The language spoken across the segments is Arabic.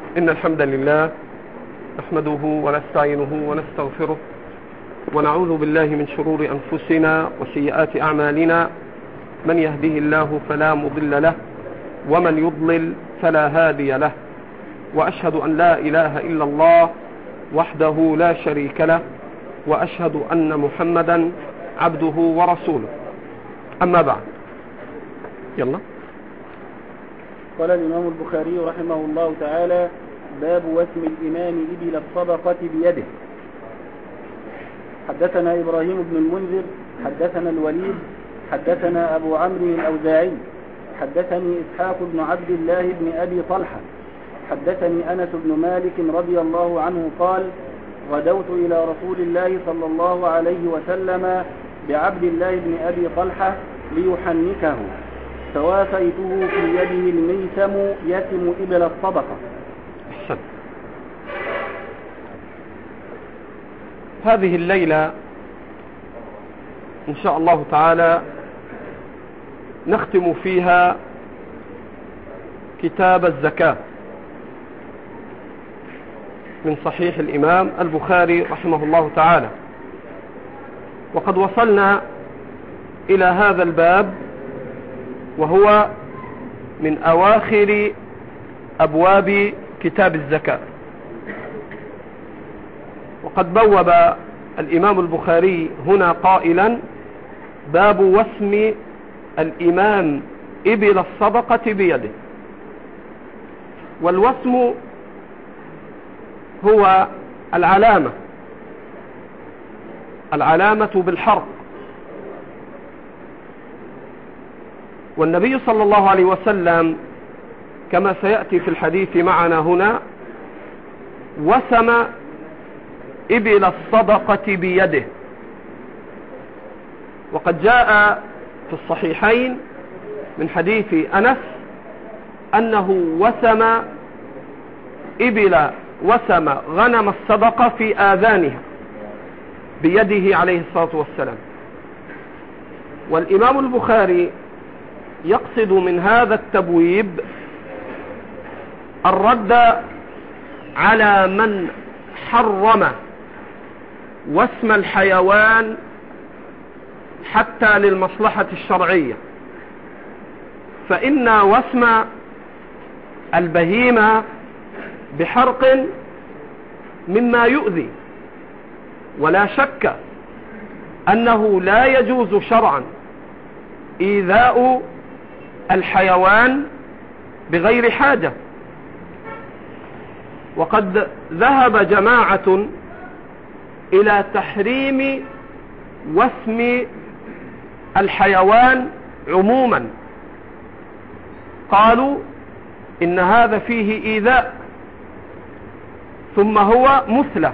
إن الحمد لله نحمده ونستعينه ونستغفره ونعوذ بالله من شرور أنفسنا وسيئات أعمالنا. من يهده الله فلا مضل له ومن يضلل فلا هادي له، وأشهد أن لا إله إلا الله وحده لا شريك له، وأشهد أن محمدا عبده ورسوله. أما بعد، يلا. قال الإمام البخاري رحمه الله تعالى: باب وسم الإمام إبل الصدقة بيده. حدثنا إبراهيم بن المنذر حدثنا الوليد حدثنا أبو عمرو الأوزاعي حدثني إسحاق بن عبد الله بن أبي طلحة حدثني أنس بن مالك رضي الله عنه قال: غدوت إلى رسول الله صلى الله عليه وسلم بعبد الله بن أبي طلحة ليحنكه، فوافيته في يده الميسم يسم إبل الصدقة. هذه الليلة إن شاء الله تعالى نختم فيها كتاب الزكاة من صحيح الإمام البخاري رحمه الله تعالى، وقد وصلنا إلى هذا الباب وهو من أواخر أبواب كتاب الزكاة. وقد بوب الإمام البخاري هنا قائلا: باب وسم الإمام إبل الصدقة بيده. والوسم هو العلامة بالحرق. والنبي صلى الله عليه وسلم كما سيأتي في الحديث معنا هنا وسم إبل الصدقة بيده. وقد جاء في الصحيحين من حديث أنس أنه وسم غنم الصدقة في آذانها بيده عليه الصلاة والسلام. والإمام البخاري يقصد من هذا التبويب الرد على من حرم وسم الحيوان حتى للمصلحة الشرعية، فإن وسم البهيمة بحرق مما يؤذي، ولا شك أنه لا يجوز شرعا إيذاء الحيوان بغير حاجة. وقد ذهب جماعة إلى تحريم وسم الحيوان عموما، قالوا إن هذا فيه إيذاء ثم هو مثلى،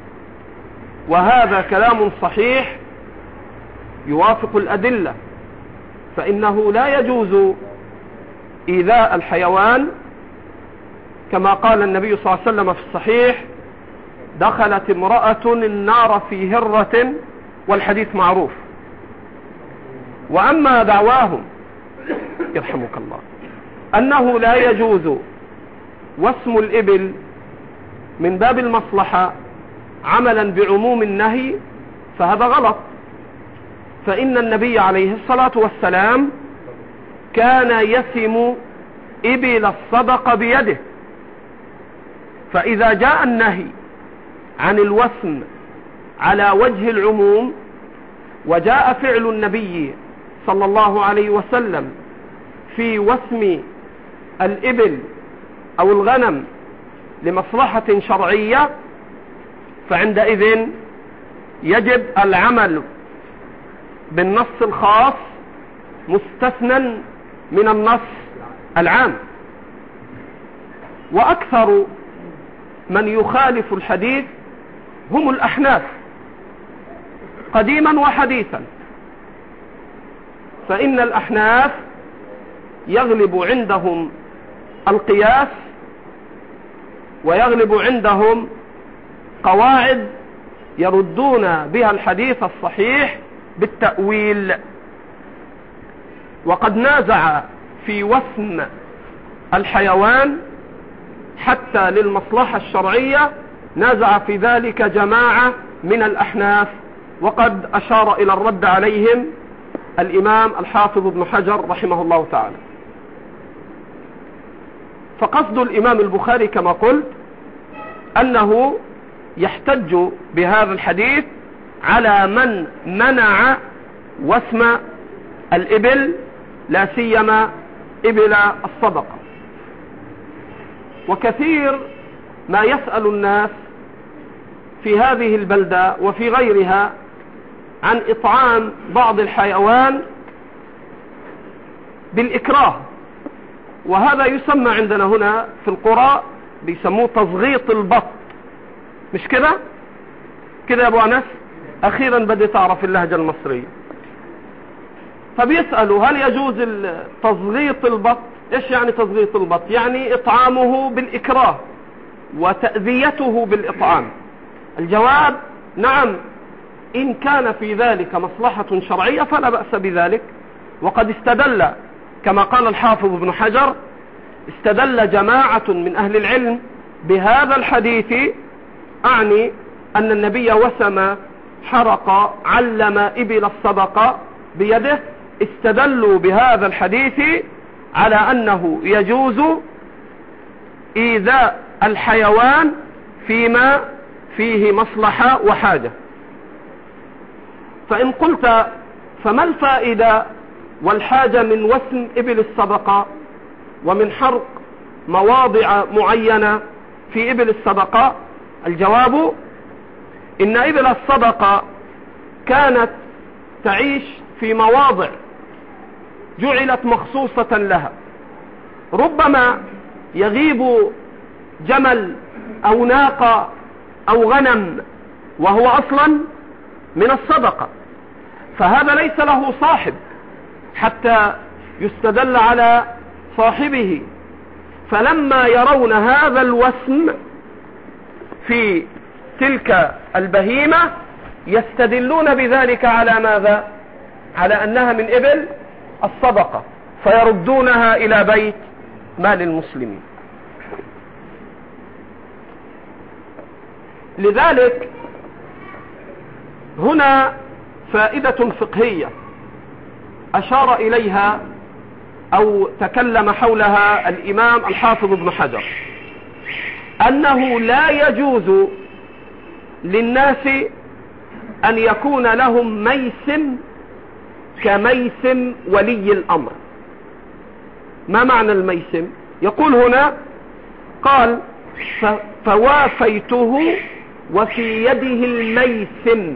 وهذا كلام صحيح يوافق الأدلة، فإنه لا يجوز إيذاء الحيوان، كما قال النبي صلى الله عليه وسلم في الصحيح: دخلت امرأة النار في هرة، والحديث معروف. وأما دعواهم يرحمك الله أنه لا يجوز وسم الإبل من باب المصلحة عملا بعموم النهي، فهذا غلط. فإن النبي عليه الصلاة والسلام كان يسم إبل الصدقة بيده، فإذا جاء النهي عن الوسم على وجه العموم وجاء فعل النبي صلى الله عليه وسلم في وسم الإبل أو الغنم لمصلحة شرعية، فعندئذ يجب العمل بالنص الخاص مستثنى من النص العام. وأكثر من يخالف الحديث هم الأحناف قديما وحديثا، فإن الأحناف يغلب عندهم القياس، ويغلب عندهم قواعد يردون بها الحديث الصحيح بالتأويل. وقد نازع في وسم الحيوان حتى للمصلحة الشرعية نازع في ذلك جماعة من الأحناف، وقد أشار إلى الرد عليهم الإمام الحافظ ابن حجر رحمه الله تعالى. فقصد الإمام البخاري كما قلت أنه يحتج بهذا الحديث على من منع وسم الإبل، لا سيما إبل الصدقة. وكثير ما يسأل الناس في هذه البلدة وفي غيرها عن إطعام بعض الحيوان بالإكراه، وهذا يسمى عندنا هنا في القرى بيسموه تصغيط البط، مش كده كده يا ابو انس؟ اخيرا بدأت اعرف اللهجة المصرية. فبيسألوا هل يجوز تصغيط البط؟ ايش يعني تصغيط البط؟ يعني اطعامه بالإكراه وتأذيته بالإطعام. الجواب نعم، إن كان في ذلك مصلحة شرعية فلا بأس بذلك. وقد استدل كما قال الحافظ ابن حجر، استدل جماعة من أهل العلم بهذا الحديث، أعني أن النبي وسم حرق علم إبل الصدقة بيده، استدلوا بهذا الحديث على أنه يجوز إيذاء الحيوان فيما فيه مصلحة وحاجة. فإن قلت فما الفائدة والحاجة من وسم إبل الصدقة ومن حرق مواضع معينة في إبل الصدقة؟ الجواب إن إبل الصدقة كانت تعيش في مواضع جعلت مخصوصة لها، ربما يغيب جمل أو ناقة أو غنم وهو أصلا من الصدقة، فهذا ليس له صاحب حتى يستدل على صاحبه. فلما يرون هذا الوسم في تلك البهيمة يستدلون بذلك على ماذا؟ على أنها من إبل الصدقة، فيردونها إلى بيت مال المسلمين. لذلك هنا فائدة فقهية أشار إليها أو تكلم حولها الإمام الحافظ ابن حجر، أنه لا يجوز للناس أن يكون لهم ميسم كميسم ولي الأمر. ما معنى الميسم؟ يقول هنا قال فوافيته وفي يده الميسم،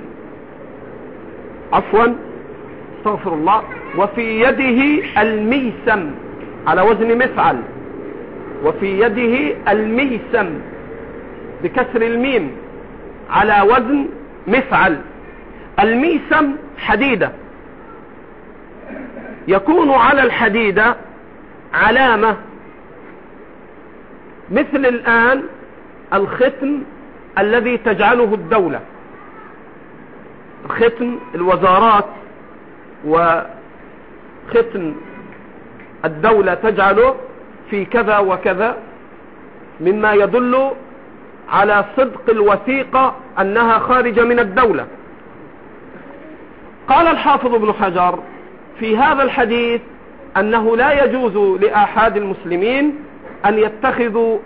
عفوا استغفر الله، وفي يده الميسم على وزن مفعل، وفي يده الميسم بكسر الميم على وزن مفعل. الميسم حديدة، يكون على الحديدة علامة مثل الآن الختم الذي تجعله الدولة، ختم الوزارات وختم الدولة تجعله في كذا وكذا، مما يدل على صدق الوثيقة أنها خارجة من الدولة. قال الحافظ ابن حجر في هذا الحديث أنه لا يجوز لأحد المسلمين أن يتخذوا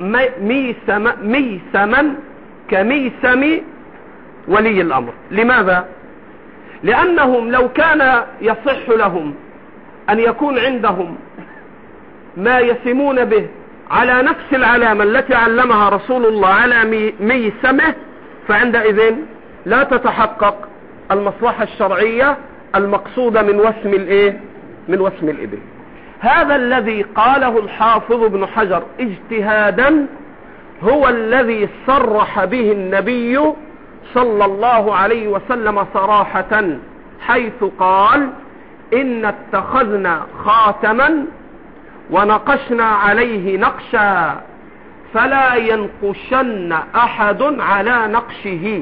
ميسما كميسم ولي الأمر. لماذا؟ لأنهم لو كان يصح لهم أن يكون عندهم ما يسمون به على نفس العلامة التي علمها رسول الله على ميسمه، فعندئذ لا تتحقق المصلحة الشرعية المقصودة من وسم من وسم الإبل. هذا الذي قاله الحافظ ابن حجر اجتهادا هو الذي صرح به النبي صلى الله عليه وسلم صراحة، حيث قال إن اتخذنا خاتما ونقشنا عليه نقشا فلا ينقشن أحد على نقشه.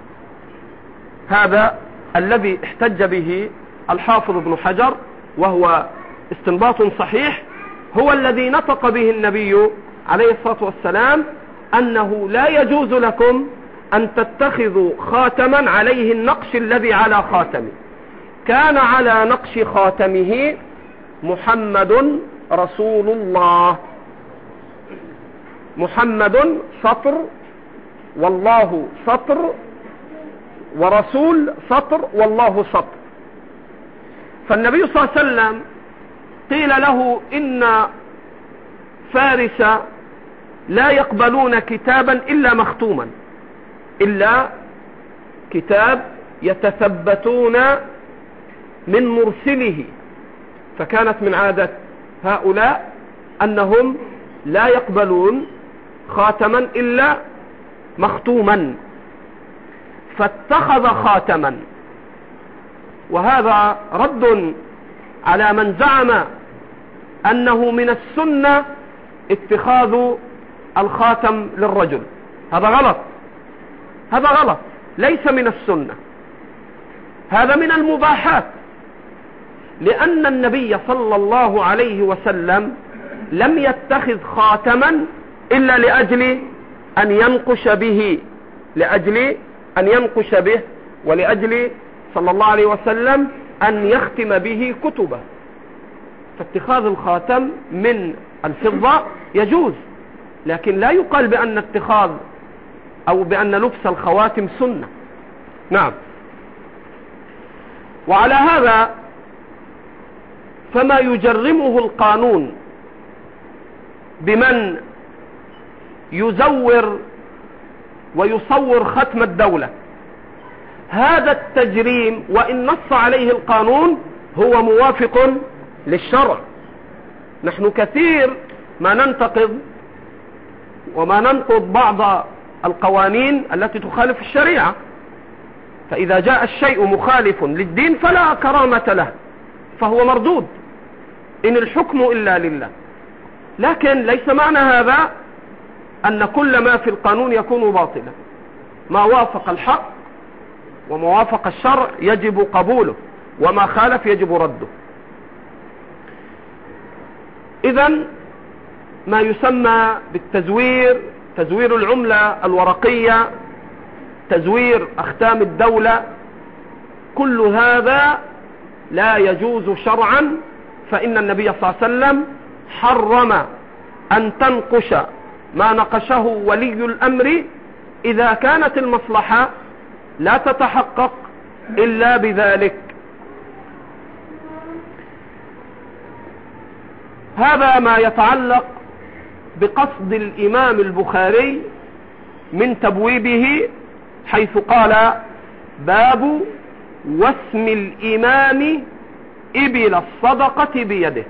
هذا الذي احتج به الحافظ ابن حجر، وهو استنباط صحيح، هو الذي نطق به النبي عليه الصلاة والسلام أنه لا يجوز لكم أن تتخذوا خاتما عليه النقش الذي على خاتمه. كان على نقش خاتمه محمد رسول الله. محمد سطر، والله سطر، ورسول سطر، والله سطر. فالنبي صلى الله عليه وسلم قيل له إن فارس لا يقبلون كتابا إلا مختوما، إلا كتاب يتثبتون من مرسله. فكانت من عادة هؤلاء أنهم لا يقبلون خاتما إلا مختوما، فاتخذ خاتما. وهذا رد على من زعم أنه من السنة اتخاذ الخاتم للرجل. هذا غلط، هذا غلط، ليس من السنة، هذا من المباحات، لأن النبي صلى الله عليه وسلم لم يتخذ خاتما إلا لأجل أن ينقش به، لأجل أن ينقش به، ولأجل صلى الله عليه وسلم أن يختم به كتبه. فاتخاذ الخاتم من الفضة يجوز، لكن لا يقال بأن اتخاذ أو بأن لبس الخواتم سنة. نعم. وعلى هذا فما يجرمه القانون بمن يزور ويصور ختم الدولة، هذا التجريم وإن نص عليه القانون هو موافق للشرع. نحن كثير ما ننتقد وما ننقض بعض القوانين التي تخالف الشريعة، فإذا جاء الشيء مخالف للدين فلا كرامة له، فهو مردود، إن الحكم إلا لله. لكن ليس معنى هذا أن كل ما في القانون يكون باطلا. ما وافق الحق وما وافق الشرع يجب قبوله، وما خالف يجب رده. إذن ما يسمى بالتزوير، تزوير العملة الورقية، تزوير أختام الدولة، كل هذا لا يجوز شرعا، فإن النبي صلى الله عليه وسلم حرم أن تنقش ما نقشه ولي الأمر إذا كانت المصلحة لا تتحقق إلا بذلك. هذا ما يتعلق بقصد الإمام البخاري من تبويبه، حيث قال: باب واسم الإمام إبل الصدقة بيده.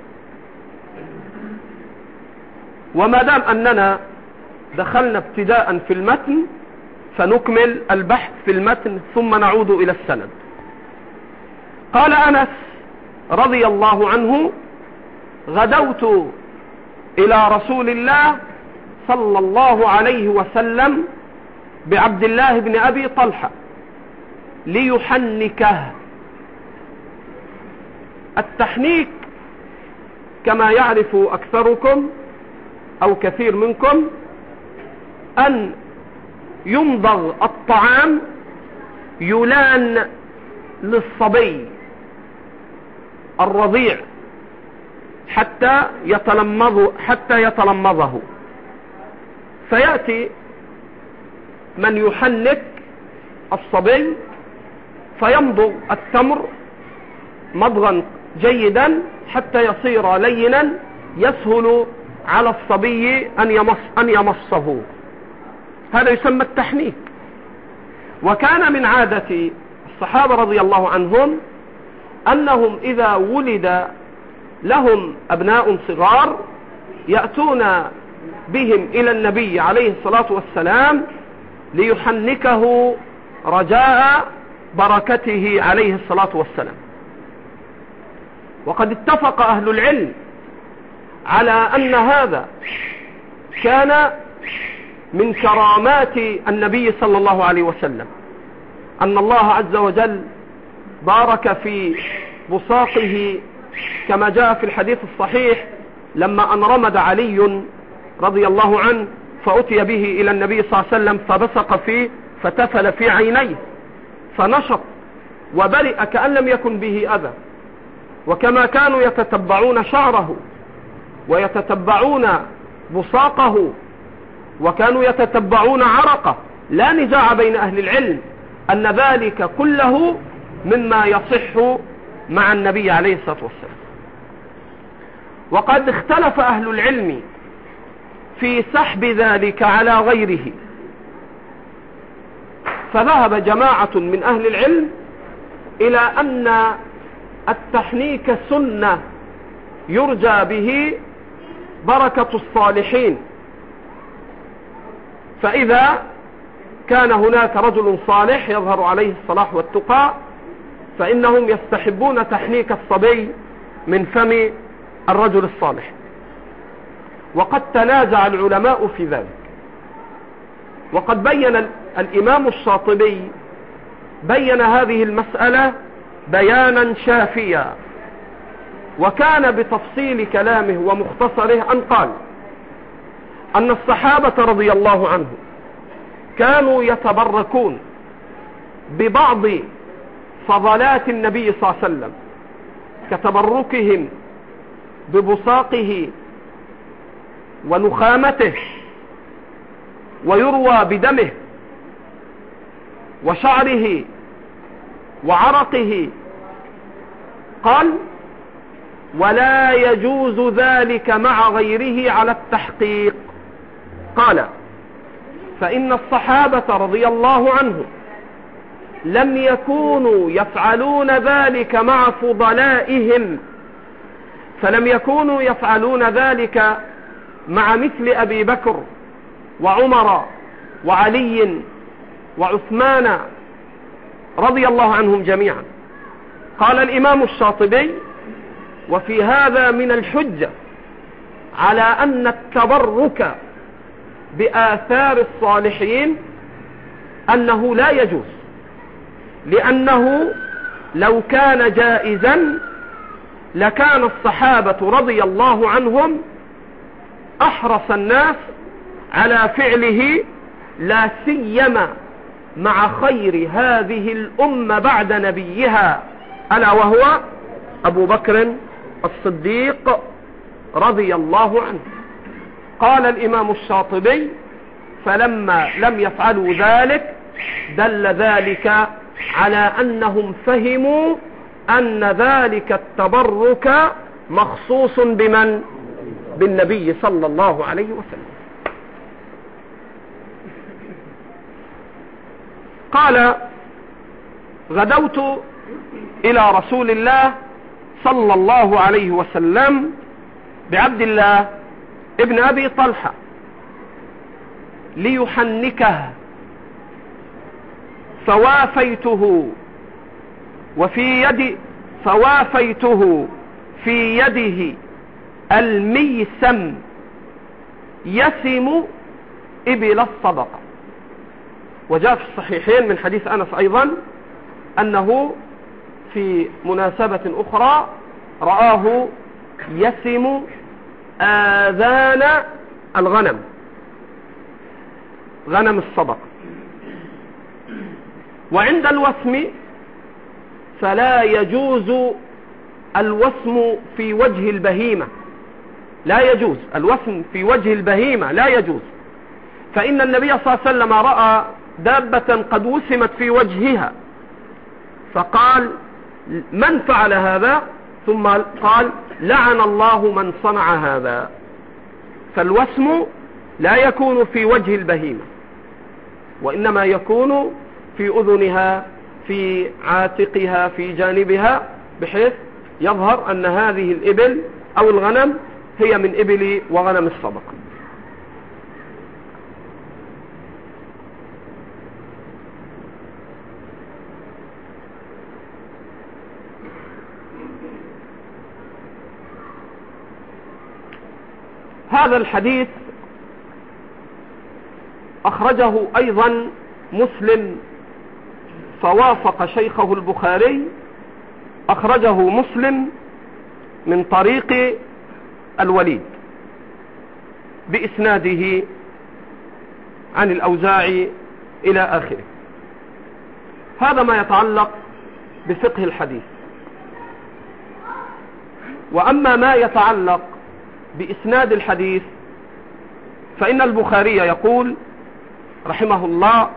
وما دام أننا دخلنا ابتداء في المتن فنكمل البحث في المتن ثم نعود إلى السند. قال أنس رضي الله عنه: غدوت إلى رسول الله صلى الله عليه وسلم بعبد الله بن أبي طلحة ليحنكه. التحنيك كما يعرف أكثركم أو كثير منكم أن يمضغ الطعام يلان للصبي الرضيع حتى يتلمضه، فيأتي من يحنك الصبي فيمضغ التمر مضغا جيدا حتى يصير لينا يسهل على الصبي أن يمصه. هذا يسمى التحنيك. وكان من عادة الصحابة رضي الله عنهم أنهم إذا ولد لهم أبناء صغار يأتون بهم إلى النبي عليه الصلاة والسلام ليحنكه رجاء بركته عليه الصلاة والسلام. وقد اتفق أهل العلم على أن هذا كان من كرامات النبي صلى الله عليه وسلم، أن الله عز وجل بارك في بساطه كما جاء في الحديث الصحيح لما أن رمد علي رضي الله عنه فأتي به إلى النبي صلى الله عليه وسلم فبصق فيه فتفل في عينيه فنشط وبرئ كأن لم يكن به أذى. وكما كانوا يتتبعون شعره ويتتبعون بصاقه وكانوا يتتبعون عرقه، لا نزاع بين أهل العلم أن ذلك كله مما يصح مع النبي عليه الصلاة والسلام. وقد اختلف أهل العلم في سحب ذلك على غيره، فذهب جماعة من أهل العلم إلى أن التحنيك سنة يرجى به بركة الصالحين، فإذا كان هناك رجل صالح يظهر عليه الصلاح والتقى فإنهم يستحبون تحنيك الصبي من فم الرجل الصالح. وقد تنازع العلماء في ذلك، وقد بين الإمام الشاطبي بين هذه المسألة بيانا شافيا، وكان بتفصيل كلامه ومختصره أن قال أن الصحابة رضي الله عنهم كانوا يتبركون ببعض فضلات النبي صلى الله عليه وسلم كتبركهم ببصاقه ونخامته، ويروى بدمه وشعره وعرقه. قال ولا يجوز ذلك مع غيره على التحقيق. قال فإن الصحابة رضي الله عنهم لم يكونوا يفعلون ذلك مع فضلائهم، فلم يكونوا يفعلون ذلك مع مثل أبي بكر وعمر وعلي وعثمان رضي الله عنهم جميعا. قال الإمام الشاطبي وفي هذا من الحجة على أن التبرك بآثار الصالحين أنه لا يجوز، لأنه لو كان جائزا لكان الصحابة رضي الله عنهم أحرص الناس على فعله، لا سيما مع خير هذه الأمة بعد نبيها ألا وهو أبو بكر الصديق رضي الله عنه. قال الإمام الشاطبي فلما لم يفعلوا ذلك دل ذلك على أنهم فهموا أن ذلك التبرك مخصوص بمن؟ بالنبي صلى الله عليه وسلم. قال غدوت إلى رسول الله صلى الله عليه وسلم بعبد الله ابن أبي طلحة ليحنكه، فوافيته في يده الميسم يسم إبل الصدقة. وجاء في الصحيحين من حديث أنس أيضا أنه في مناسبة أخرى رآه يسم آذان الغنم، غنم الصدقة. وعند الوسم فلا يجوز الوسم في وجه البهيمة، لا يجوز الوسم في وجه البهيمة، لا يجوز، فإن النبي صلى الله عليه وسلم رأى دابة قد وسمت في وجهها فقال من فعل هذا؟ ثم قال لعن الله من صنع هذا. فالوسم لا يكون في وجه البهيمة، وإنما يكون في أذنها، في عاتقها، في جانبها، بحيث يظهر أن هذه الإبل أو الغنم هي من إبل وغنم الصدقة. هذا الحديث أخرجه أيضا مسلم فوافق شيخه البخاري، أخرجه مسلم من طريق الوليد. بإسناده عن الأوزاعي إلى آخره. هذا ما يتعلق بفقه الحديث. وأما ما يتعلق بإسناد الحديث فإن البخاري يقول رحمه الله: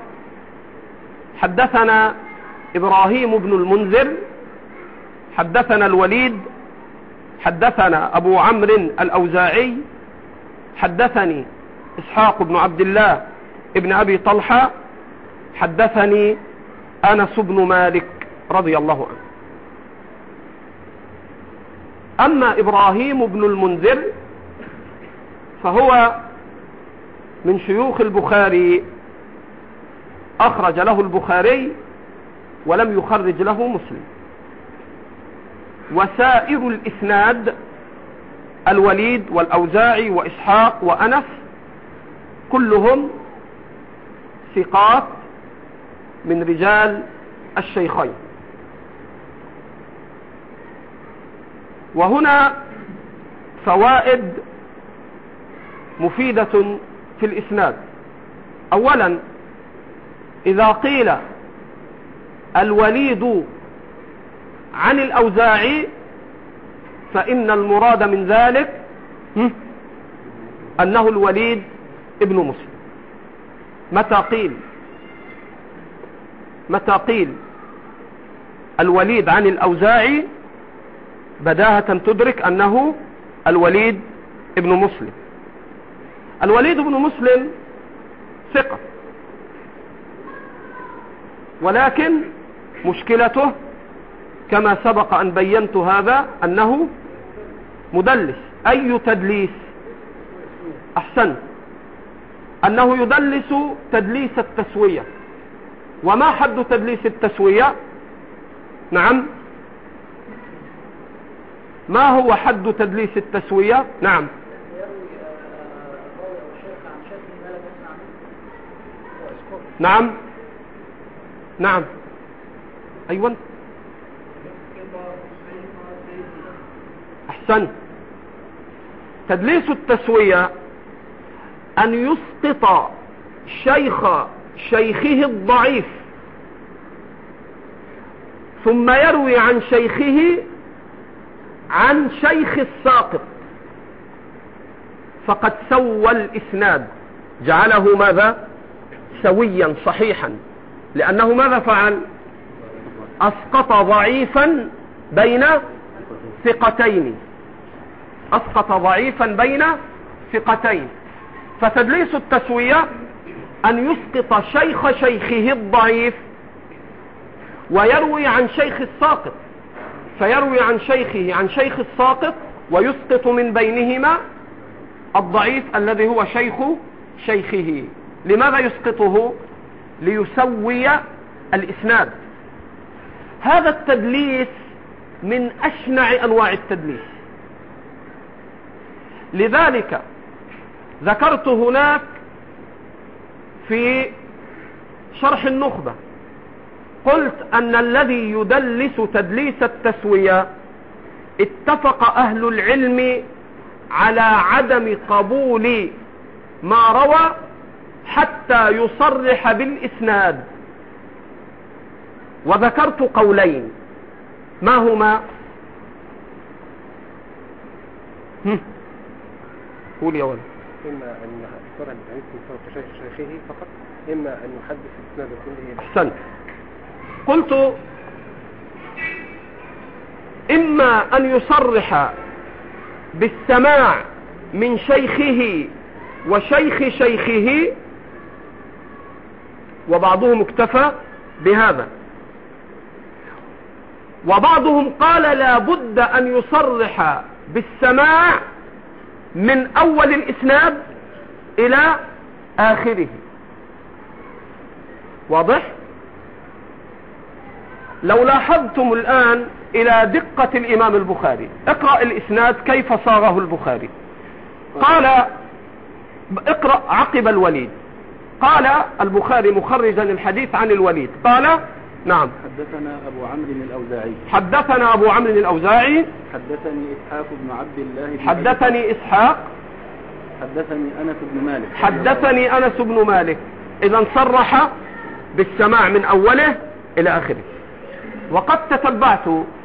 حدثنا إبراهيم بن المنذر حدثنا الوليد حدثنا أبو عمرو الأوزاعي حدثني إسحاق بن عبد الله ابن أبي طلحة حدثني أنس بن مالك رضي الله عنه. أما إبراهيم بن المنذر فهو من شيوخ البخاري، أخرج له البخاري ولم يخرج له مسلم. وسائر الإسناد الوليد والأوزاعي وإسحاق وأنس كلهم ثقات من رجال الشيخين. وهنا فوائد مفيدة في الإسناد. أولا، إذا قيل الوليد عن الأوزاعي فإن المراد من ذلك أنه الوليد ابن مسلم. متى قيل الوليد عن الأوزاعي بداهة تدرك أنه الوليد ابن مسلم. الوليد ابن مسلم ثقة، ولكن مشكلته كما سبق أن بينت هذا أنه مدلس. أي تدليس؟ أحسن، أنه يدلس تدليس التسوية. وما حد تدليس التسوية؟ نعم، ما هو حد تدليس التسوية؟ نعم، نعم نعم أيوة أحسن. تدليس التسوية أن يسقط شيخه الضعيف ثم يروي عن شيخه عن شيخ الساقط، فقد سوى الإسناد، جعله ماذا؟ سويا صحيحا. لأنه ماذا فعل؟ أسقط ضعيفا بين ثقتين، أسقط ضعيفا بين ثقتين. فتدليس التسوية أن يسقط شيخه الضعيف ويروي عن شيخ الساقط، فيروي عن شيخه عن شيخ الساقط ويسقط من بينهما الضعيف الذي هو شيخه. لماذا يسقطه؟ ليسوي الإسناد. هذا التدليس من أشنع أنواع التدليس. لذلك ذكرت هناك في شرح النخبة، قلت أن الذي يدلس تدليس التسوية اتفق أهل العلم على عدم قبول ما روى حتى يصرح بالإسناد. وذكرت قولين، ما هما؟ قول يا ولد. إما أن يصرح بالحديث من فوق شيخه فقط، إما أن يحدث الإسناد كله. أحسنت. قلت إما أن يصرح بالسماع من شيخه وشيخ شيخه، وبعضهم اكتفى بهذا، وبعضهم قال لا بد أن يصرح بالسماع من أول الإسناد إلى آخره. واضح؟ لو لاحظتم الآن إلى دقة الإمام البخاري، اقرأ الإسناد كيف صاغه البخاري. قال اقرأ عقب الوليد. قال البخاري مخرجا الحديث عن الوليد، قال نعم: حدثنا أبو عمرو الأوزاعي. حدثنا أبو عمرو الأوزاعي. حدثني إسحاق بن عبد الله. حدثني إسحاق حدثني أنس بن مالك. حدثني أنس بن مالك، إذا صرح بالسماع من أوله إلى آخره. وقد تتبعت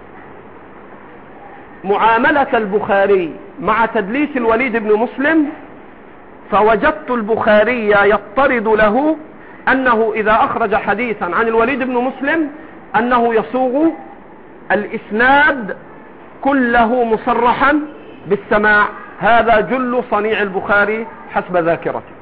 معاملة البخاري مع تدليس الوليد بن مسلم، فوجدت البخاري يضطرد له أنه إذا أخرج حديثا عن الوليد بن مسلم أنه يصوغ الإسناد كله مصرحا بالسماع. هذا جل صنيع البخاري حسب ذاكرته.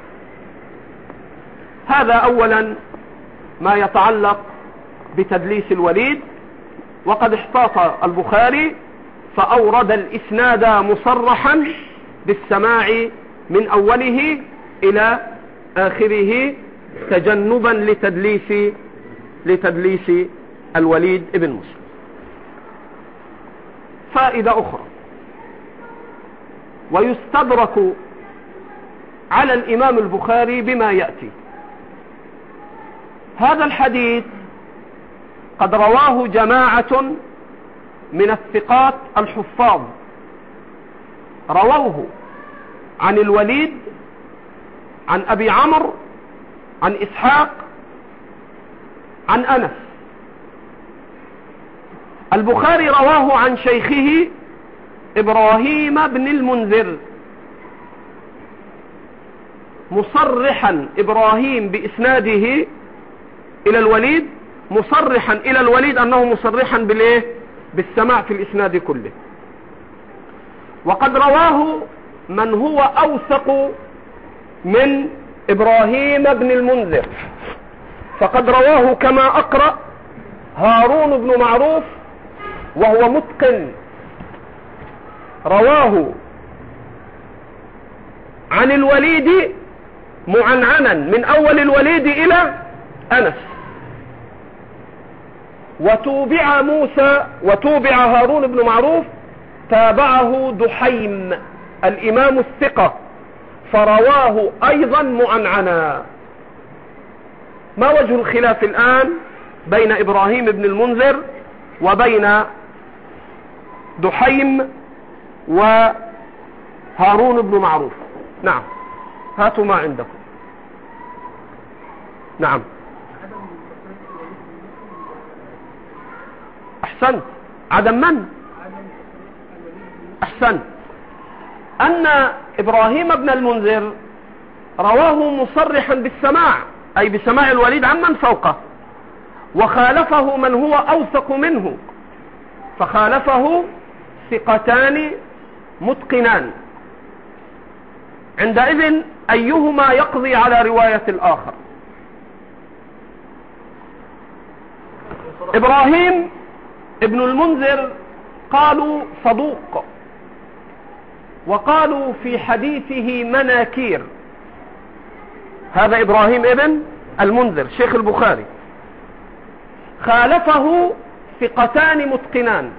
هذا أولا ما يتعلق بتدليس الوليد. وقد احتاط البخاري فأورد الإسناد مصرحا بالسماع من أوله إلى آخره تجنبا لتدليس الوليد بن مسلم. فائدة أخرى، ويستدرك على الإمام البخاري بما يأتي. هذا الحديث قد رواه جماعة من الثقات الحفاظ، رووه عن الوليد، عن أبي عمرو، عن إسحاق، عن أنس. البخاري رواه عن شيخه إبراهيم بن المنذر، مصرحا إبراهيم بإسناده إلى الوليد، مصرحا إلى الوليد أنه مصرحا بالإيه؟ بالسماع في الإسناد كله. وقد رواه من هو أوثق من إبراهيم بن المنذر، فقد رواه كما أقرأ هارون بن معروف وهو متقن، رواه عن الوليد معنعنا من أول الوليد إلى أنس. وتوبع هارون بن معروف، تابعه دحيم الإمام الثقة فرواه أيضا معنعنا. ما وجه الخلاف الآن بين إبراهيم بن المنذر وبين دحيم وهارون بن معروف؟ نعم، هاتوا ما عندكم. نعم، أحسنت. عدم من؟ أحسنت. أن إبراهيم بن المنذر رواه مصرحا بالسماع، أي بسماع الوليد عمن فوقه، وخالفه من هو أوثق منه، فخالفه ثقتان متقنان. عندئذ أيهما يقضي على رواية الآخر؟ إبراهيم ابن المنذر قالوا صدوق، وقالوا في حديثه مناكير. هذا إبراهيم ابن المنذر شيخ البخاري، خالفه ثقتان متقنان،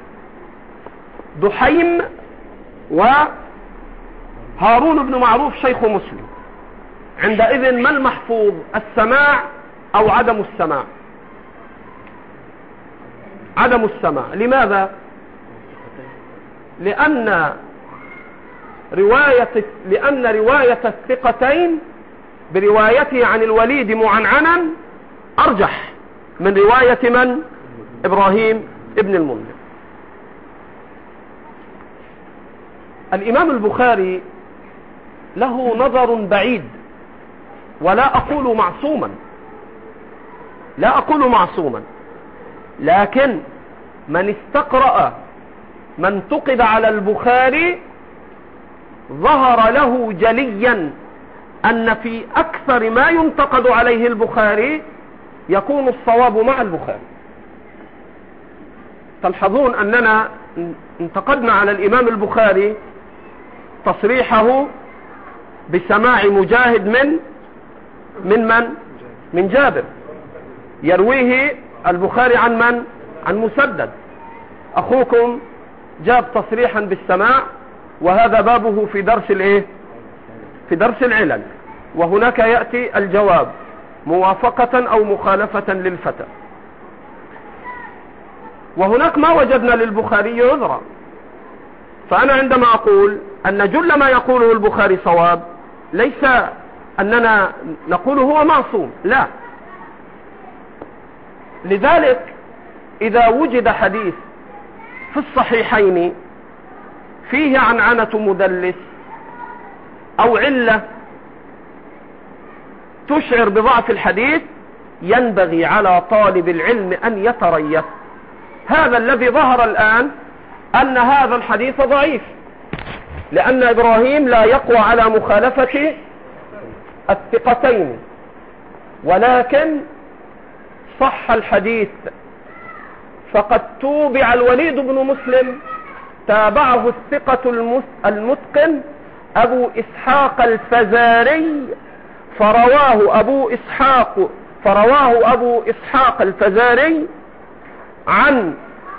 دحيم وهارون بن معروف شيخ مسلم. عندئذ ما المحفوظ، السماع أو عدم السماع؟ عدم السماع. لماذا؟ لأن رواية الثقتين بروايته عن الوليد معنعنا أرجح من رواية من؟ إبراهيم ابن المنذر. الإمام البخاري له نظر بعيد، ولا أقول معصوما، لكن من استقرأ ما انتقد على البخاري ظهر له جليا أن في أكثر ما ينتقد عليه البخاري يكون الصواب مع البخاري. تلحظون أننا انتقدنا على الإمام البخاري تصريحه بسماع مجاهد من جابر، يرويه البخاري عن من؟ عن مسدد. أخوكم جاب تصريحا بالسماع، وهذا بابه في درس في درس العلل، وهناك يأتي الجواب موافقة أو مخالفة للفتى. وهناك ما وجدنا للبخاري عذرا. فأنا عندما أقول أن جل ما يقوله البخاري صواب، ليس أننا نقول هو معصوم، لا. لذلك إذا وجد حديث في الصحيحين فيه عنعنة مدلس أو علة تشعر بضعف الحديث، ينبغي على طالب العلم أن يتريث. هذا الذي ظهر الآن أن هذا الحديث ضعيف، لأن إبراهيم لا يقوى على مخالفة الثقتين، ولكن صح الحديث. فقد توبع الوليد بن مسلم، تابعه الثقة المتقن أبو إسحاق الفزاري، فرواه أبو إسحاق الفزاري عن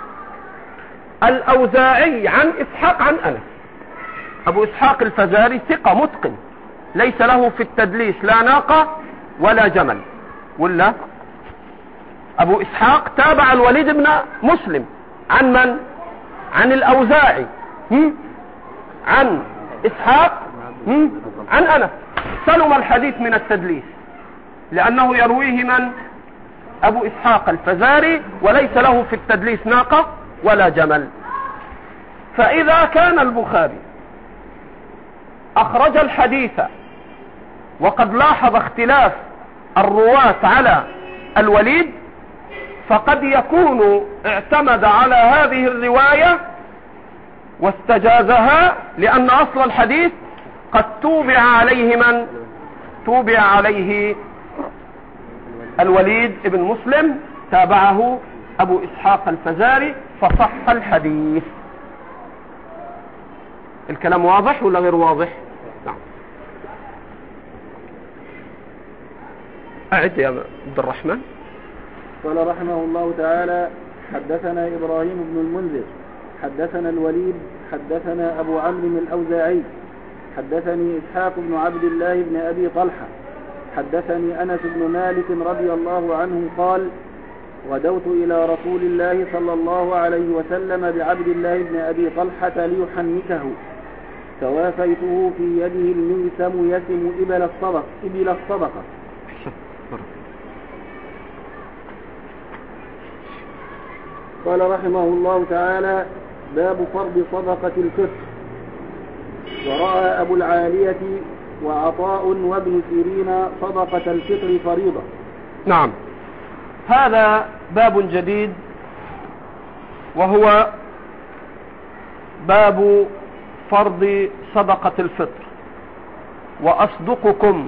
الأوزاعي عن إسحاق عن أنس. أبو إسحاق الفزاري ثقة متقن، ليس له في التدليس لا ناقة ولا جمل. ولا أبو إسحاق تابع الوليد بن مسلم عن من؟ عن الأوزاعي عن إسحاق عن أنس. سلم الحديث من التدليس، لأنه يرويه من؟ أبو إسحاق الفزاري، وليس له في التدليس ناقة ولا جمل. فإذا كان البخاري أخرج الحديث وقد لاحظ اختلاف الرواة على الوليد، فقد يكون اعتمد على هذه الرواية واستجازها، لأن أصل الحديث قد توبع عليه من؟ توبع عليه الوليد بن مسلم، تابعه أبو إسحاق الفزاري، فصح الحديث. الكلام واضح ولا غير واضح؟ نعم. أعد يا عبد الرحمن. قال رحمه الله تعالى: حدثنا إبراهيم بن المنذر حدثنا الوليد حدثنا أبو عمرو الأوزاعي حدثني إسحاق بن عبد الله بن أبي طلحة حدثني أنس بن مالك رضي الله عنه قال: غدوت إلى رسول الله صلى الله عليه وسلم بعبد الله بن أبي طلحة ليحنكه، توافيته في يده الميسم يسم إبل الصدقة. قال رحمه الله تعالى: باب فرض صدقة الفطر. ورأى أبو العالية وعطاء وابن سيرين صدقة الفطر فريضة. نعم، هذا باب جديد، وهو باب فرض صدقة الفطر. وأصدقكم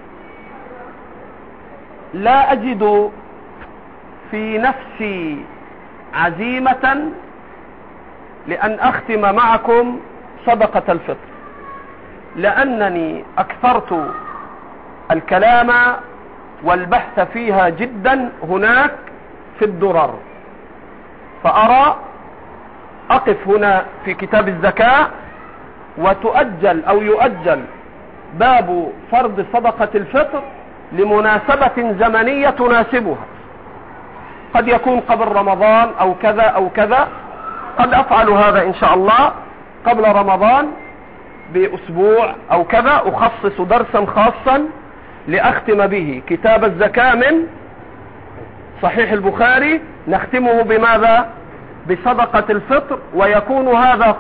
لا أجد في نفسي عزيمة لأن أختم معكم صدقة الفطر، لأنني أكثرت الكلام والبحث فيها جدا هناك في الدرر، فأرى أقف هنا في كتاب الزكاة وتؤجل أو يؤجل باب فرض صدقة الفطر لمناسبة زمنية تناسبها، قد يكون قبل رمضان أو كذا أو كذا. قد أفعل هذا إن شاء الله قبل رمضان بأسبوع أو كذا، أخصص درسا خاصا لأختم به كتاب الزكاة من صحيح البخاري، نختمه بماذا؟ بصدقة الفطر، ويكون هذا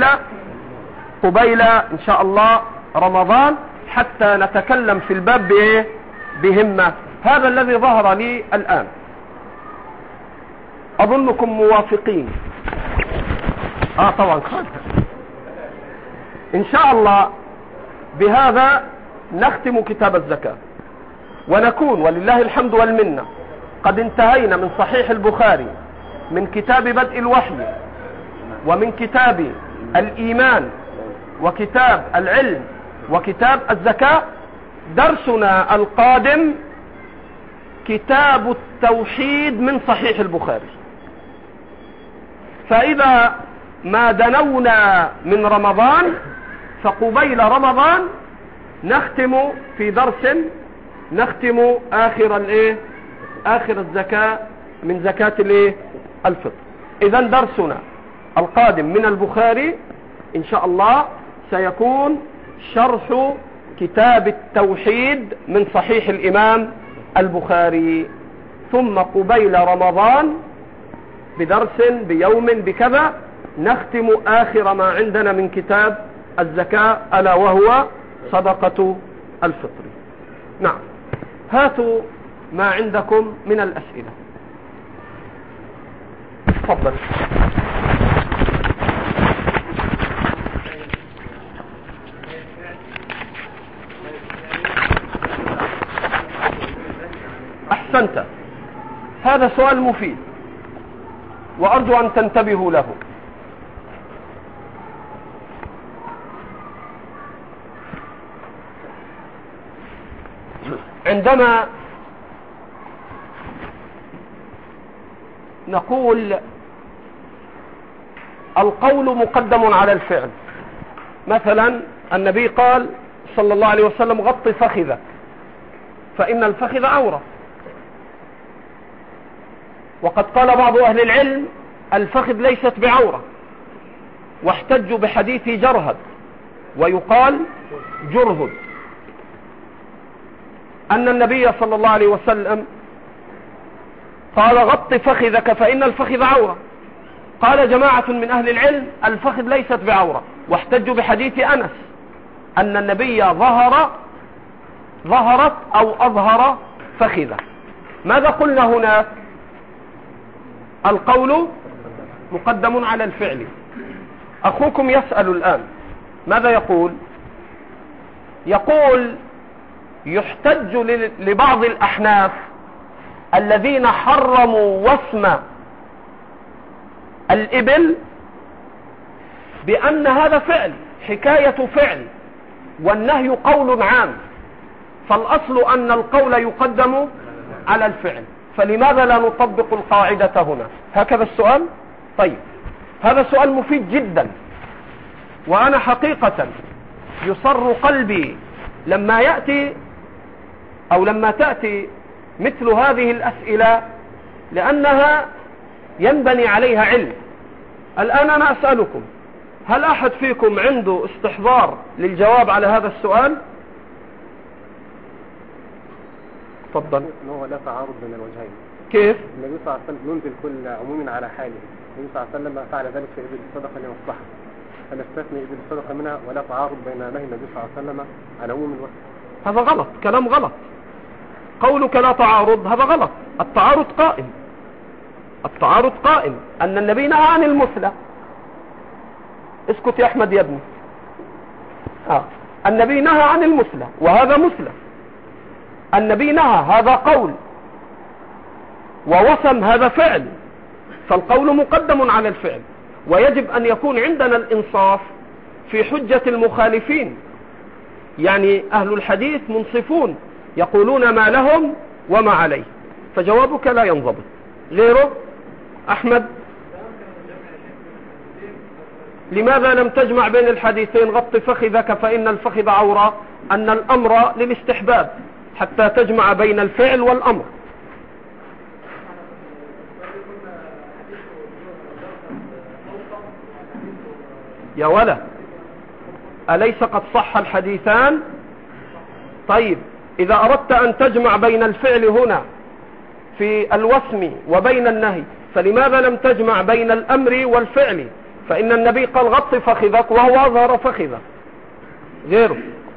قبيل إن شاء الله رمضان، حتى نتكلم في الباب بهمة. هذا الذي ظهر لي الآن، أظنكم موافقين. طبعا إن شاء الله بهذا نختم كتاب الزكاة، ونكون ولله الحمد والمنة قد انتهينا من صحيح البخاري، من كتاب بدء الوحي، ومن كتاب الإيمان، وكتاب العلم، وكتاب الزكاة. درسنا القادم كتاب التوحيد من صحيح البخاري. فإذا ما دنونا من رمضان فقبيل رمضان نختم في درس نختم آخر الزكاة من زكاة الفطر. إذن درسنا القادم من البخاري إن شاء الله سيكون شرح كتاب التوحيد من صحيح الإمام البخاري، ثم قبيل رمضان بدرس بيوم بكذا نختم آخر ما عندنا من كتاب الزكاة، ألا وهو صدقة الفطر. نعم، هاتوا ما عندكم من الأسئلة. تفضل. أحسنت، هذا سؤال مفيد وأرجو أن تنتبهوا له. عندما نقول القول مقدم على الفعل، مثلا النبي قال صلى الله عليه وسلم غط فخذك فإن الفخذ عورة، وقد قال بعض أهل العلم الفخذ ليست بعورة، واحتجوا بحديث جرهد ويقال جرهد أن النبي صلى الله عليه وسلم قال غط فخذك فإن الفخذ عورة. قال جماعة من أهل العلم الفخذ ليست بعورة، واحتجوا بحديث أنس أن النبي ظهرت أو أظهر فخذه. ماذا قلنا هنا؟ القول مقدم على الفعل. أخوكم يسأل الآن ماذا يقول؟ يقول يحتج لبعض الأحناف الذين حرموا وسم الإبل بأن هذا فعل، حكاية فعل، والنهي قول عام، فالأصل أن القول يقدم على الفعل، فلماذا لا نطبق القاعدة هنا؟ هكذا السؤال. طيب، هذا سؤال مفيد جدا، وأنا حقيقة يصر قلبي لما يأتي أو لما تأتي مثل هذه الأسئلة، لأنها ينبني عليها علم. الآن أنا أسألكم، هل أحد فيكم عنده استحضار للجواب على هذا السؤال؟ تفضل. هو لا تعارض بين الوجهين. كيف؟ النبي صلى الله عليه وسلم ينزل كل عموم على حاله. النبي صلى الله عليه وسلم فعل ذلك في إبل الصدقة لمصلحة، فنستثني إبل الصدقة منها، ولا تعارض بين نهي النبي صلى الله عليه وسلم على عموم الوجه. هذا غلط، كلام غلط. قولك لا تعارض هذا غلط. التعارض قائم، التعارض قائم. أن النبي نهى عن المثلى. اسكت يا أحمد يا ابني. النبي نهى عن المثلى وهذا مثلى. النبي نهى هذا قول، ووسم هذا فعل، فالقول مقدم على الفعل، ويجب أن يكون عندنا الإنصاف في حجة المخالفين. يعني أهل الحديث منصفون يقولون ما لهم وما عليه، فجوابك لا ينضبط. غيره أحمد، لماذا لم تجمع بين الحديثين غط فخذك فإن الفخذ عورة؟ أن الأمر للاستحباب حتى تجمع بين الفعل والأمر. يا ولا، أليس قد صح الحديثان؟ طيب، إذا أردت أن تجمع بين الفعل هنا في الوسم وبين النهي، فلماذا لم تجمع بين الأمر والفعل؟ فإن النبي قال غط فخذك وهو أظهر فخذه. غيره.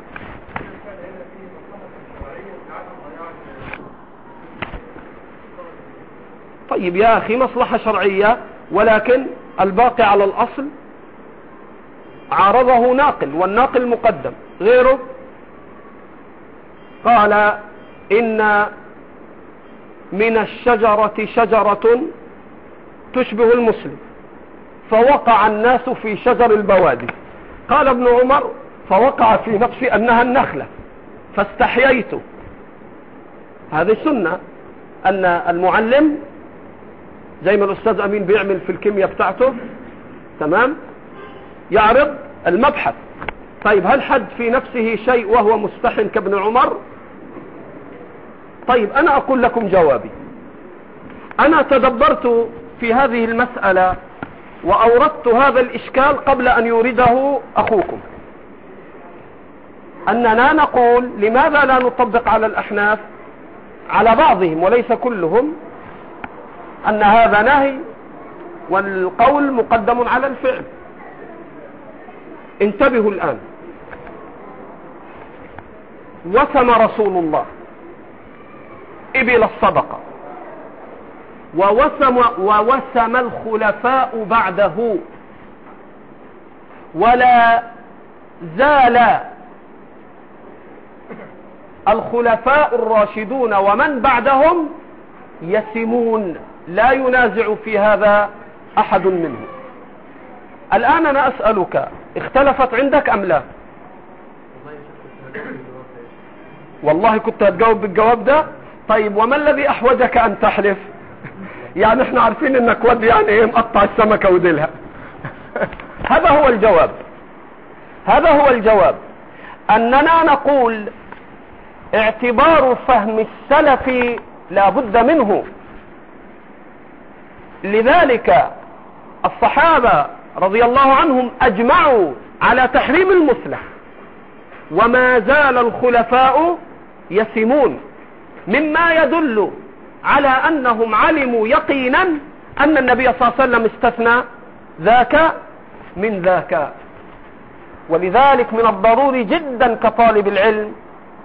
طيب يا أخي، مصلحة شرعية، ولكن الباقي على الأصل عارضه ناقل، والناقل مقدم. غيره قال إن من الشجرة شجرة تشبه المسلم فوقع الناس في شجر البوادي. قال ابن عمر فوقع في نفسي أنها النخلة فاستحييت. هذه سنة، أن المعلم زي ما الأستاذ أمين بيعمل في الكيمياء بتاعته، تمام، يعرض المبحث. طيب، هل حد في نفسه شيء وهو مستحن كابن عمر؟ طيب، أنا أقول لكم جوابي. أنا تدبرت في هذه المسألة وأوردت هذا الإشكال قبل أن يورده أخوكم. أننا نقول لماذا لا نطبق على الأحناف على بعضهم وليس كلهم أن هذا نهي والقول مقدم على الفعل. انتبهوا الآن. وسم رسول الله إبل الصدقة ووسم الخلفاء بعده، ولا زال الخلفاء الراشدون ومن بعدهم يسمون، لا ينازع في هذا أحد منهم. الآن أنا أسألك، اختلفت عندك أم لا؟ والله كنت هتجاوب بالجواب ده. طيب وما الذي أحوجك أن تحلف؟ يعني احنا عارفين انك ود يعني ايه مقطع السمكة وديلها. هذا هو الجواب، هذا هو الجواب. أننا نقول اعتبار فهم السلف لا بد منه. لذلك الصحابة رضي الله عنهم أجمعوا على تحريم المثلة، وما زال الخلفاء يسمون، مما يدل على أنهم علموا يقينا أن النبي صلى الله عليه وسلم استثنى ذاك من ذاك. ولذلك من الضروري جدا كطالب العلم،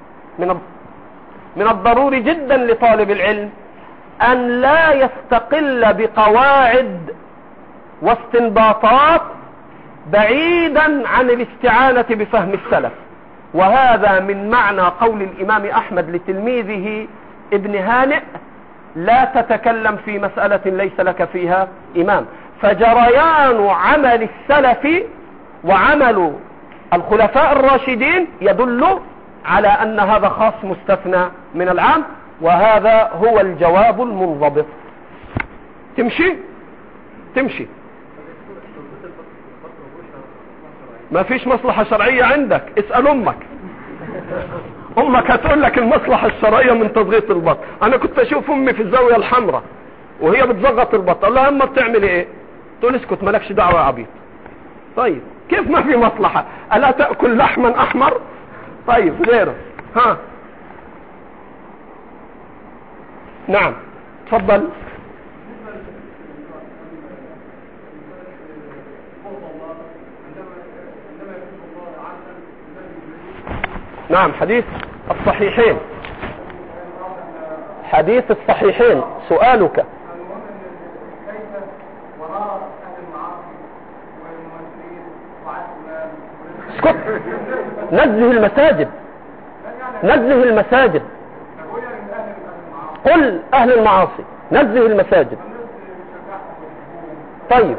من الضروري جدا لطالب العلم أن لا يستقل بقواعد واستنباطات بعيدا عن الاستعانة بفهم السلف. وهذا من معنى قول الإمام أحمد لتلميذه ابن هانئ: لا تتكلم في مسألة ليس لك فيها إمام. فجريان عمل السلف وعمل الخلفاء الراشدين يدل على أن هذا خاص مستثنى من العام، وهذا هو الجواب المنضبط. تمشي ما فيش مصلحة شرعية عندك، اسأل امك هتقول لك المصلحة الشرعية من تضغيط البط. انا كنت اشوف امي في الزاوية الحمراء وهي بتزغط البط، الله يا اما بتعمل ايه؟ تقول اسكت مالكش دعوة يا عبيط. طيب كيف ما في مصلحة؟ الا تأكل لحما احمر؟ طيب غيره. ها نعم تفضل. نعم حديث الصحيحين، حديث الصحيحين. سؤالك اسكت، نزه المساجد، نزه المساجد، قل أهل المعاصي، نزه المساجد. طيب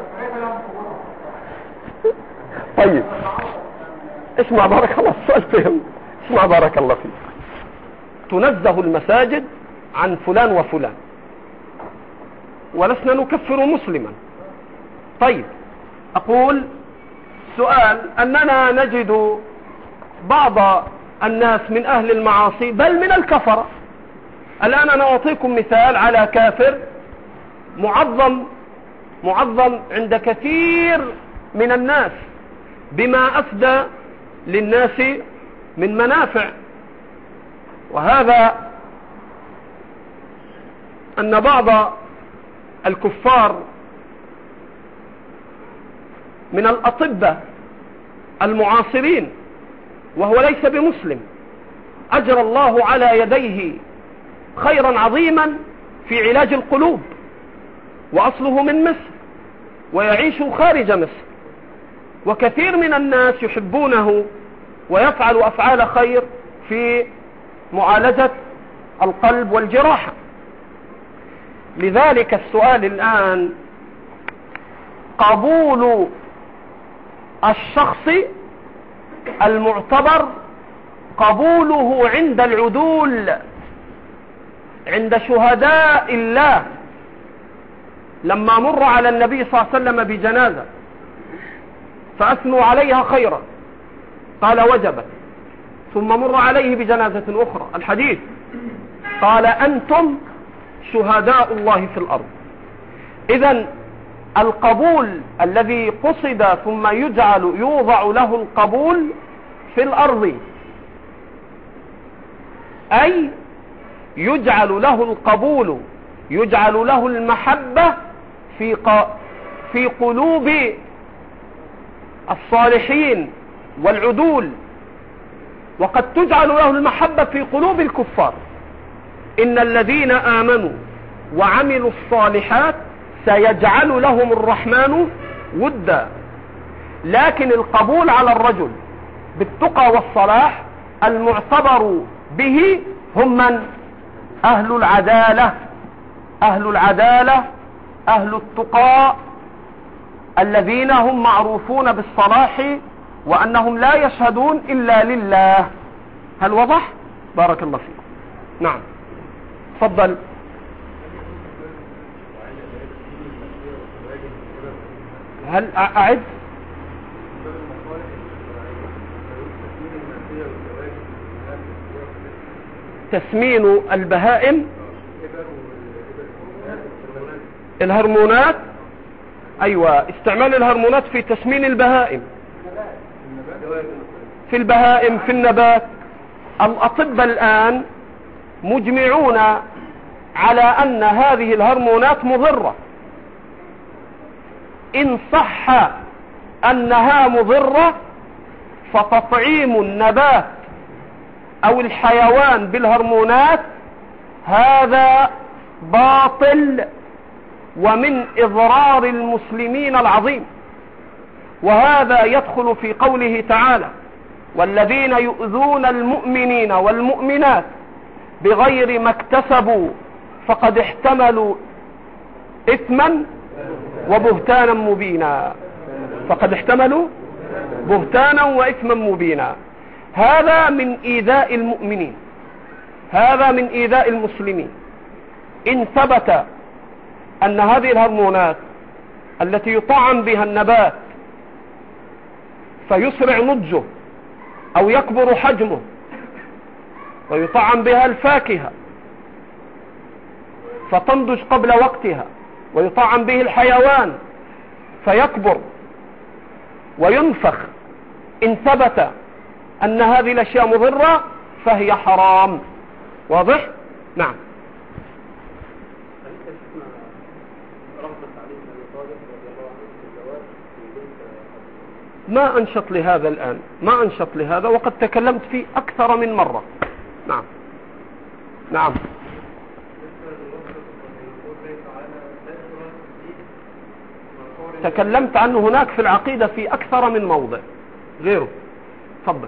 اسمع بارك الله، السؤال فهم. اسمع بارك الله فيك. تنزه المساجد عن فلان وفلان، ولسنا نكفر مسلما. طيب أقول سؤال: أننا نجد بعض الناس من أهل المعاصي بل من الكفرة. الآن أنا أعطيكم مثال على كافر معظم عند كثير من الناس بما أفدى للناس من منافع، وهذا أن بعض الكفار من الأطباء المعاصرين وهو ليس بمسلم أجرى الله على يديه خيرا عظيما في علاج القلوب، وأصله من مصر ويعيش خارج مصر، وكثير من الناس يحبونه ويفعل أفعال خير في معالجة القلب والجراحة. لذلك السؤال الآن: قبول الشخص المعتبر قبوله عند العدول، عند شهداء الله. لما مر على النبي صلى الله عليه وسلم بجنازة فأثنوا عليها خيرا قال وجبت، ثم مر عليه بجنازة أخرى الحديث قال أنتم شهداء الله في الأرض. إذن القبول الذي قصد ثم يوضع له القبول في الأرض أي يجعل له القبول، يجعل له المحبة في قلوب الصالحين والعدول، وقد تجعل له المحبة في قلوب الكفار. إن الذين آمنوا وعملوا الصالحات سيجعل لهم الرحمن ودا. لكن القبول على الرجل بالتقى والصلاح المعتبر به هم من؟ أهل العدالة، أهل العدالة، أهل التقى، الذين هم معروفون بالصلاح وأنهم لا يشهدون إلا لله. هل وضح؟ بارك الله فيكم. نعم تفضل. هل أعد؟ تسمين البهائم، الهرمونات. أيوة، استعمال الهرمونات في تسمين البهائم، في البهائم، في النبات. الأطباء الآن مجمعون على أن هذه الهرمونات مضرة. إن صح أنها مضرة فتطعيم النبات أو الحيوان بالهرمونات هذا باطل ومن إضرار المسلمين العظيم. وهذا يدخل في قوله تعالى: والذين يؤذون المؤمنين والمؤمنات بغير ما اكتسبوا فقد احتملوا إثما وبهتانا مبينا. فقد احتملوا بهتانا وإثما مبينا. هذا من إيذاء المؤمنين، هذا من إيذاء المسلمين. إن ثبت أن هذه الهرمونات التي يطعم بها النبات فيسرع نضجه أو يكبر حجمه، ويطعم بها الفاكهة فتنضج قبل وقتها، ويطعم به الحيوان فيكبر وينفخ، إن ثبت أن هذه الأشياء مضرة فهي حرام. واضح؟ نعم. ما أنشط لهذا الآن، ما أنشط لهذا، وقد تكلمت فيه أكثر من مرة. نعم نعم. تكلمت عنه هناك في العقيدة في أكثر من موضع غيره. تفضل.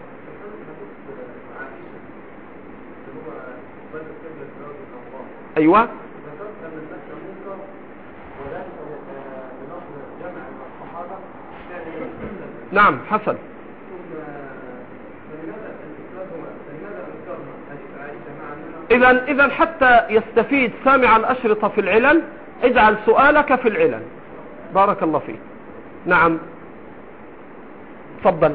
أيوة. نعم حصل. إذا حتى يستفيد سامع الأشرطة في العلل اجعل سؤالك في العلل. بارك الله فيك. نعم تفضل.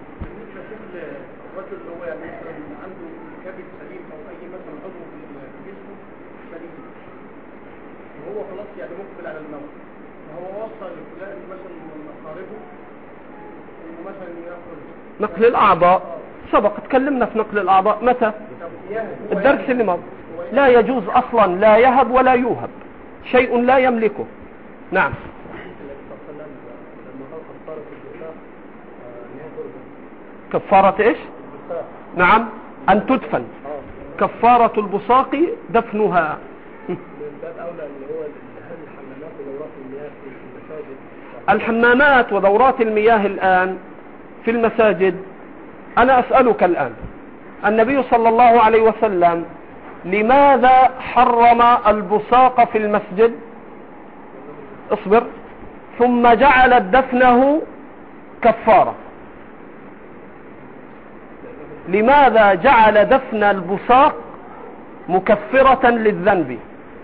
وهو خلاص يعني مقبل على الموت، وهو وصل لفلان مثلا من اقاربه ومثلا ياخذ نقل الاعضاء. سبق تكلمنا في نقل الاعضاء متى؟ الدرس اللي مضى. لا يجوز اصلا، لا يهب ولا يوهب، شيء لا يملكه. نعم. كفارة ايش؟ نعم أن تدفن. كفارة البصاق دفنها. الحمامات ودورات المياه الآن في المساجد، أنا أسألك الآن، النبي صلى الله عليه وسلم لماذا حرم البصاق في المسجد؟ اصبر. ثم جعل دفنه كفارة. لماذا جعل دفن البصاق مكفرة للذنب؟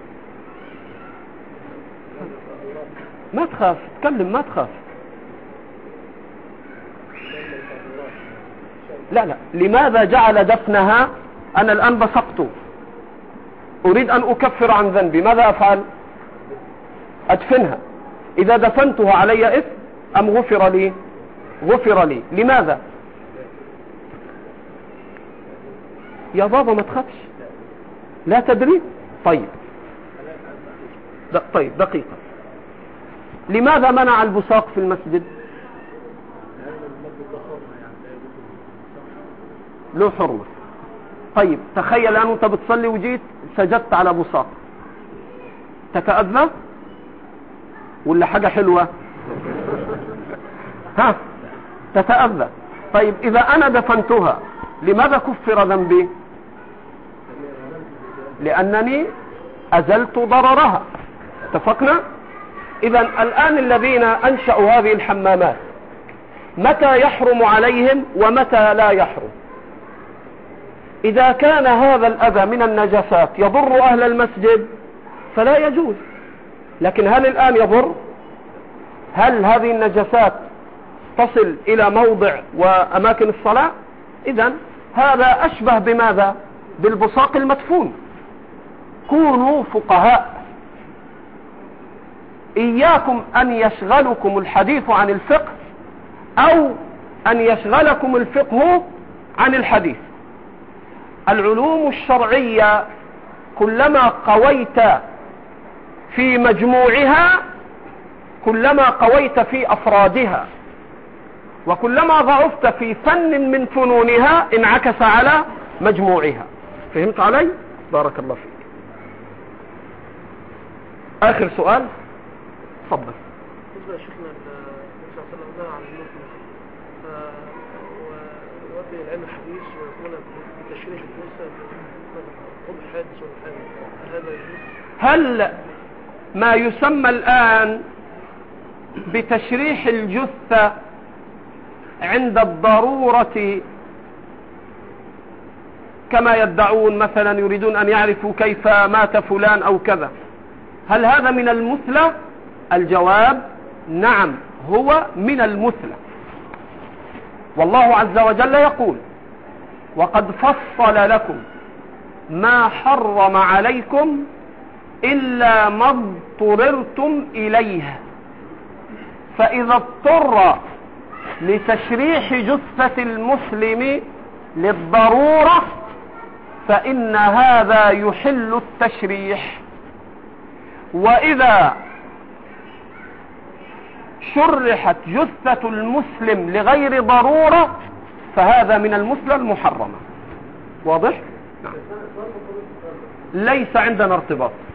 ما تخاف، تكلم، ما تخاف. لا لماذا جعل دفنها؟ أنا الآن بصقت، أريد أن أكفر عن ذنبي، ماذا أفعل؟ أدفنها. إذا دفنتها علي إثم أم غفر لي؟ غفر لي. لماذا؟ يا بابا ما تخافش، لا تدري. طيب طيب دقيقة، لماذا منع البصاق في المسجد؟ له حرمة. طيب تخيل أنت بتصلي وجيت سجدت على بصاق، تتأذى ولا حاجة حلوة؟ ها تتأذى. طيب إذا أنا دفنتها لماذا كفر ذنبي؟ لأنني أزلت ضررها. اتفقنا؟ إذا الآن الذين أنشأوا هذه الحمامات متى يحرم عليهم ومتى لا يحرم؟ إذا كان هذا الأذى من النجاسات يضر أهل المسجد فلا يجوز. لكن هل الآن يضر؟ هل هذه النجاسات تصل إلى موضع وأماكن الصلاة؟ إذن هذا أشبه بماذا؟ بالبصاق المدفون. كونوا فقهاء، إياكم أن يشغلكم الحديث عن الفقه أو أن يشغلكم الفقه عن الحديث. العلوم الشرعية كلما قويت في مجموعها كلما قويت في أفرادها، وكلما ضعفت في فن من فنونها انعكس على مجموعها. فهمت علي؟ بارك الله فيك. آخر سؤال، تفضل. بالنسبة لشيخنا النبي صلى الله عليه وسلم عن المثلى ويؤدي العلم الحديث ويقول بتشريح الجثة قبح حادث والحادث، هل هذا يجوز؟ هل ما يسمى الآن بتشريح الجثة عند الضرورة كما يدعون، مثلا يريدون أن يعرفوا كيف مات فلان أو كذا، هل هذا من المثلى؟ الجواب نعم، هو من المثلى. والله عز وجل يقول: وقد فصل لكم ما حرم عليكم إلا ما اضطررتم إليه، فإذا اضطر لتشريح جثة المسلم للضرورة فإن هذا يحل التشريح. وإذا شرحت جثة المسلم لغير ضرورة فهذا من المثلى المحرمة. واضح؟ نعم. ليس عندنا ارتباط.